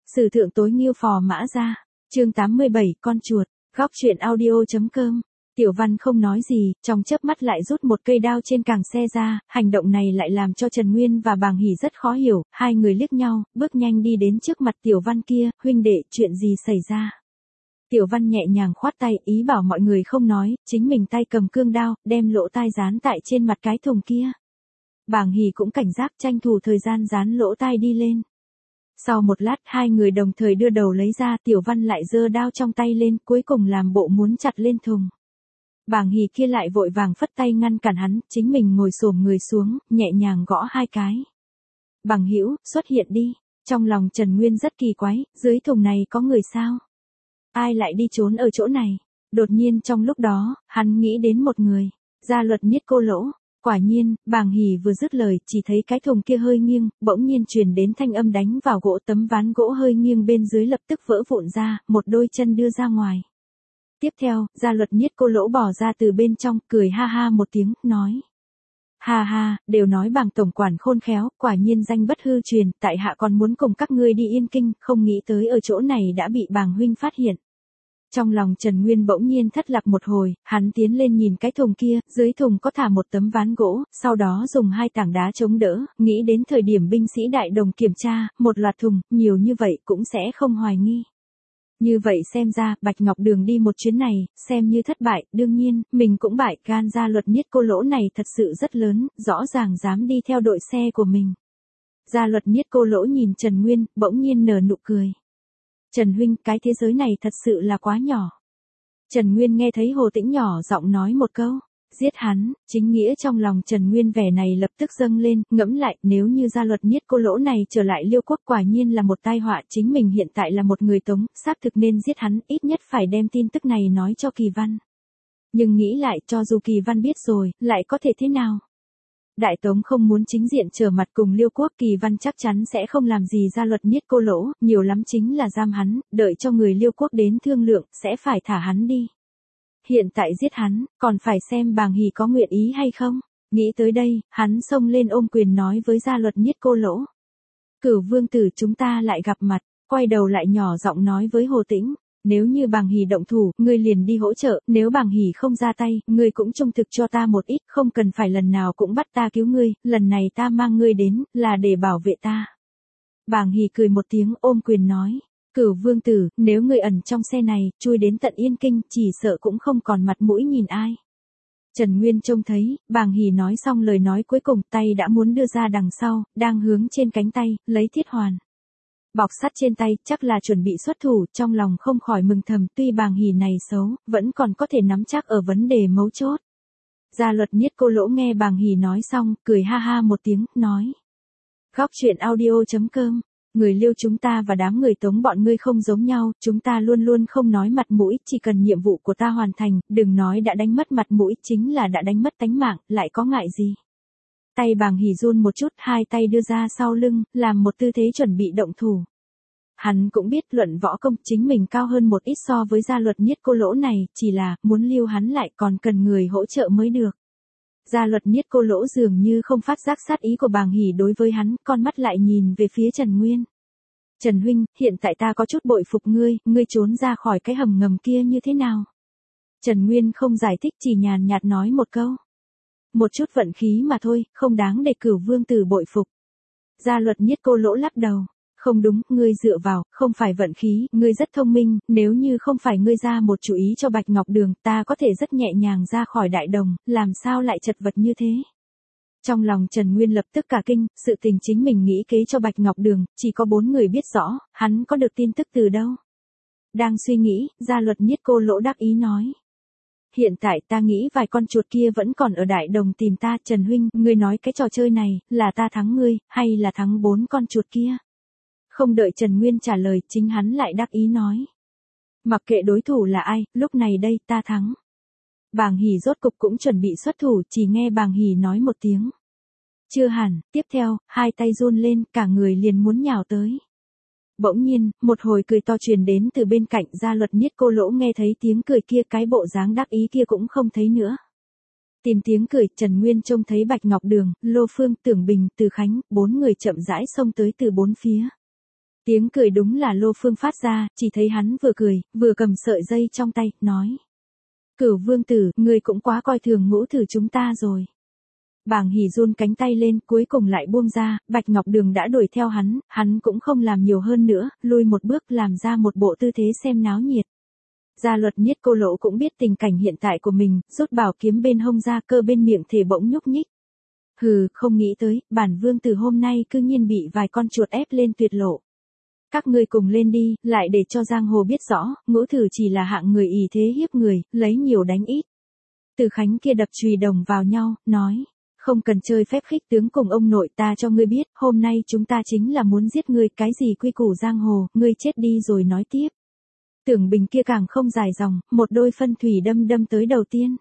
Sử thượng tối nghiêu phò mã ra. Chương 87, con chuột. Góc truyện audio.com. Tiểu Văn không nói gì, trong chớp mắt lại rút một cây đao trên càng xe ra, hành động này lại làm cho Trần Nguyên và Bàng Hỷ rất khó hiểu, hai người liếc nhau, bước nhanh đi đến trước mặt Tiểu Văn kia, huynh đệ, chuyện gì xảy ra? Tiểu Văn nhẹ nhàng khoát tay, ý bảo mọi người không nói, chính mình tay cầm cương đao, đem lỗ tai dán tại trên mặt cái thùng kia. Bàng Hỷ cũng cảnh giác tranh thủ thời gian dán lỗ tai đi lên. Sau một lát hai người đồng thời đưa đầu lấy ra, Tiểu Văn lại giơ đao trong tay lên, cuối cùng làm bộ muốn chặt lên thùng. Bàng Hỷ kia lại vội vàng phất tay ngăn cản hắn, chính mình ngồi xổm người xuống, nhẹ nhàng gõ hai cái. Bằng hữu, xuất hiện đi. Trong lòng Trần Nguyên rất kỳ quái, dưới thùng này có người sao? Ai lại đi trốn ở chỗ này? Đột nhiên trong lúc đó, hắn nghĩ đến một người. Gia Luật Niết Cô Lỗ. Quả nhiên, Bàng Hỷ vừa dứt lời, chỉ thấy cái thùng kia hơi nghiêng, bỗng nhiên truyền đến thanh âm đánh vào gỗ, tấm ván gỗ hơi nghiêng bên dưới lập tức vỡ vụn ra, một đôi chân đưa ra ngoài. Tiếp theo, Gia Luật Niết Cô Lỗ bỏ ra từ bên trong, cười ha ha một tiếng, nói. Ha ha, đều nói Bàng tổng quản khôn khéo, quả nhiên danh bất hư truyền, tại hạ còn muốn cùng các ngươi đi Yên Kinh, không nghĩ tới ở chỗ này đã bị Bàng huynh phát hiện. Trong lòng Trần Nguyên bỗng nhiên thất lạc một hồi, hắn tiến lên nhìn cái thùng kia, dưới thùng có thả một tấm ván gỗ, sau đó dùng hai tảng đá chống đỡ, nghĩ đến thời điểm binh sĩ đại đồng kiểm tra, một loạt thùng, nhiều như vậy cũng sẽ không hoài nghi. Như vậy xem ra, Bạch Ngọc Đường đi một chuyến này, xem như thất bại, đương nhiên, mình cũng bại, gan Gia Luật Niết Cô Lỗ này thật sự rất lớn, rõ ràng dám đi theo đội xe của mình. Gia Luật Niết Cô Lỗ nhìn Trần Nguyên, bỗng nhiên nở nụ cười. Trần huynh, cái thế giới này thật sự là quá nhỏ. Trần Nguyên nghe thấy Hồ Tĩnh nhỏ giọng nói một câu, giết hắn, chính nghĩa trong lòng Trần Nguyên vẻ này lập tức dâng lên, ngẫm lại, nếu như Gia Luật Niết Cô Lỗ này trở lại Liêu quốc quả nhiên là một tai họa, chính mình hiện tại là một người Tống, xác thực nên giết hắn, ít nhất phải đem tin tức này nói cho Kỳ Văn. Nhưng nghĩ lại, cho dù Kỳ Văn biết rồi, lại có thể thế nào? Đại Tống không muốn chính diện trở mặt cùng Liêu quốc, Kỳ Văn chắc chắn sẽ không làm gì Gia Luật Niết Cô Lỗ, nhiều lắm chính là giam hắn, đợi cho người Liêu quốc đến thương lượng, sẽ phải thả hắn đi. Hiện tại giết hắn, còn phải xem Bàng Hỷ có nguyện ý hay không. Nghĩ tới đây, hắn xông lên ôm quyền nói với Gia Luật Niết Cô Lỗ. Cửu vương tử, chúng ta lại gặp mặt, quay đầu lại nhỏ giọng nói với Hồ Tĩnh. Nếu như Bàng Hỷ động thủ, ngươi liền đi hỗ trợ, nếu Bàng Hỷ không ra tay, ngươi cũng trung thực cho ta một ít, không cần phải lần nào cũng bắt ta cứu ngươi, lần này ta mang ngươi đến, là để bảo vệ ta. Bàng Hỷ cười một tiếng ôm quyền nói. Cửu vương tử, nếu ngươi ẩn trong xe này, chui đến tận Yên Kinh, chỉ sợ cũng không còn mặt mũi nhìn ai. Trần Nguyên trông thấy, Bàng Hỷ nói xong lời nói cuối cùng, tay đã muốn đưa ra đằng sau, đang hướng trên cánh tay, lấy thiết hoàn. Bọc sắt trên tay, chắc là chuẩn bị xuất thủ, trong lòng không khỏi mừng thầm, tuy Bàng Hỷ này xấu, vẫn còn có thể nắm chắc ở vấn đề mấu chốt. Gia Luật Niết Cô Lỗ nghe Bàng Hỷ nói xong, cười ha ha một tiếng, nói. Góc truyện audio.com. Người Liêu chúng ta và đám người Tống bọn ngươi không giống nhau, chúng ta luôn luôn không nói mặt mũi, chỉ cần nhiệm vụ của ta hoàn thành, đừng nói đã đánh mất mặt mũi, chính là đã đánh mất tánh mạng, lại có ngại gì. Tay Bàng Hỷ run một chút, hai tay đưa ra sau lưng, làm một tư thế chuẩn bị động thủ. Hắn cũng biết luận võ công chính mình cao hơn một ít so với Gia Luật Niết Cô Lỗ này, chỉ là, muốn lưu hắn lại còn cần người hỗ trợ mới được. Gia Luật Niết Cô Lỗ dường như không phát giác sát ý của Bàng Hỷ đối với hắn, con mắt lại nhìn về phía Trần Nguyên. Trần huynh, hiện tại ta có chút bội phục ngươi, ngươi trốn ra khỏi cái hầm ngầm kia như thế nào? Trần Nguyên không giải thích, chỉ nhàn nhạt nói một câu. Một chút vận khí mà thôi, không đáng để Cửu vương tử bội phục. Gia Luật Niết Cô Lỗ lắc đầu. Không đúng, ngươi dựa vào, không phải vận khí, ngươi rất thông minh, nếu như không phải ngươi ra một chủ ý cho Bạch Ngọc Đường, ta có thể rất nhẹ nhàng ra khỏi đại đồng, làm sao lại chật vật như thế. Trong lòng Trần Nguyên lập tức cả kinh, sự tình chính mình nghĩ kế cho Bạch Ngọc Đường, chỉ có 4 người biết rõ, hắn có được tin tức từ đâu. Đang suy nghĩ, Gia Luật Niết Cô Lỗ đắc ý nói. Hiện tại ta nghĩ vài con chuột kia vẫn còn ở đại đồng tìm ta, Trần huynh, ngươi nói cái trò chơi này, là ta thắng ngươi, hay là thắng 4 con chuột kia? Không đợi Trần Nguyên trả lời, chính hắn lại đắc ý nói. Mặc kệ đối thủ là ai, lúc này đây, ta thắng. Bàng Hỷ rốt cục cũng chuẩn bị xuất thủ, chỉ nghe Bàng Hỷ nói một tiếng. Chưa hẳn, tiếp theo, hai tay run lên, cả người liền muốn nhào tới. Bỗng nhiên, một hồi cười to truyền đến từ bên cạnh. Gia Luật Niết Cô Lỗ nghe thấy tiếng cười kia, cái bộ dáng đắc ý kia cũng không thấy nữa. Tìm tiếng cười, Trần Nguyên trông thấy Bạch Ngọc Đường, Lô Phương, Tưởng Bình, Từ Khánh, 4 người chậm rãi xông tới từ 4 phía. Tiếng cười đúng là Lô Phương phát ra, chỉ thấy hắn vừa cười, vừa cầm sợi dây trong tay, nói. Cửu vương tử, ngươi cũng quá coi thường Ngũ Thử chúng ta rồi. Bàng Hỉ run cánh tay lên, cuối cùng lại buông ra, Bạch Ngọc Đường đã đuổi theo hắn cũng không làm nhiều hơn nữa, lui một bước làm ra một bộ tư thế xem náo nhiệt. Gia Luật Niết Cô Lỗ cũng biết tình cảnh hiện tại của mình, rút bảo kiếm bên hông ra, cơ bên miệng thể bỗng nhúc nhích. Hừ, không nghĩ tới, bản vương tử hôm nay cư nhiên bị vài con chuột ép lên tuyệt lộ. Các ngươi cùng lên đi, lại để cho giang hồ biết rõ, Ngũ Thử chỉ là hạng người ỷ thế hiếp người, lấy nhiều đánh ít. Từ Khánh kia đập chùy đồng vào nhau, nói. Không cần chơi phép khích tướng cùng ông nội, ta cho ngươi biết, hôm nay chúng ta chính là muốn giết ngươi, cái gì quy củ giang hồ, ngươi chết đi rồi nói tiếp. Tưởng Bình kia càng không dài dòng, một đôi phân thủy đâm tới đầu tiên.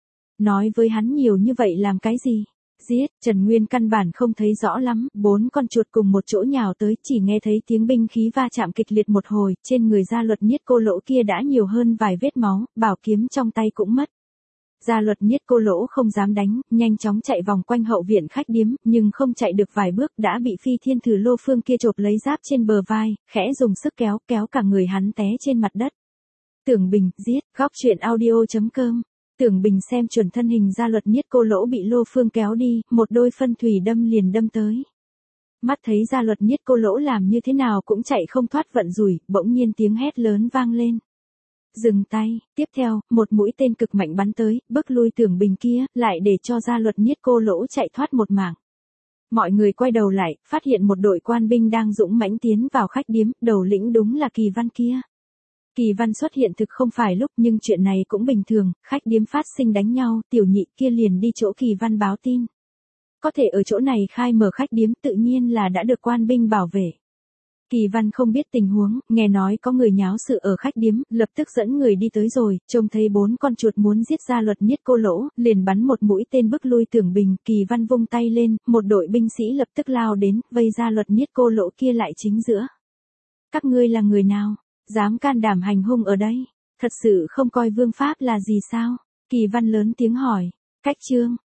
Nói với hắn nhiều như vậy làm cái gì? Giết, Trần Nguyên căn bản không thấy rõ lắm, 4 con chuột cùng một chỗ nhào tới, chỉ nghe thấy tiếng binh khí va chạm kịch liệt một hồi, trên người Gia Luật Niết Cô Lỗ kia đã nhiều hơn vài vết máu, bảo kiếm trong tay cũng mất. Gia Luật Niết Cô Lỗ không dám đánh, nhanh chóng chạy vòng quanh hậu viện khách điếm, nhưng không chạy được vài bước đã bị Phi Thiên Thử Lô Phương kia chộp lấy giáp trên bờ vai, khẽ dùng sức kéo cả người hắn té trên mặt đất. Tưởng Bình, giết, góc truyện audio.com. Tưởng Bình xem chuẩn thân hình Gia Luật Niết Cô Lỗ bị Lô Phương kéo đi, một đôi phân thủy đâm liền đâm tới. Mắt thấy Gia Luật Niết Cô Lỗ làm như thế nào cũng chạy không thoát vận rủi, bỗng nhiên tiếng hét lớn vang lên. Dừng tay, tiếp theo, một mũi tên cực mạnh bắn tới, bức lui Tưởng Bình kia, lại để cho Gia Luật Niết Cô Lỗ chạy thoát một mảng. Mọi người quay đầu lại, phát hiện một đội quan binh đang dũng mãnh tiến vào khách điếm, đầu lĩnh đúng là Kỳ Văn kia. Kỳ Văn xuất hiện thực không phải lúc, nhưng chuyện này cũng bình thường, khách điếm phát sinh đánh nhau, tiểu nhị kia liền đi chỗ Kỳ Văn báo tin. Có thể ở chỗ này khai mở khách điếm tự nhiên là đã được quan binh bảo vệ. Kỳ Văn không biết tình huống, nghe nói có người nháo sự ở khách điếm, lập tức dẫn người đi tới rồi, trông thấy 4 con chuột muốn giết Gia Luật Niết Cô Lỗ, liền bắn một mũi tên bức lui Tưởng Bình, Kỳ Văn vung tay lên, một đội binh sĩ lập tức lao đến, vây Gia Luật Niết Cô Lỗ kia lại chính giữa. Các ngươi là người nào? Dám can đảm hành hung ở đây? Thật sự không coi vương pháp là gì sao? Kỳ Văn lớn tiếng hỏi. Cách chương.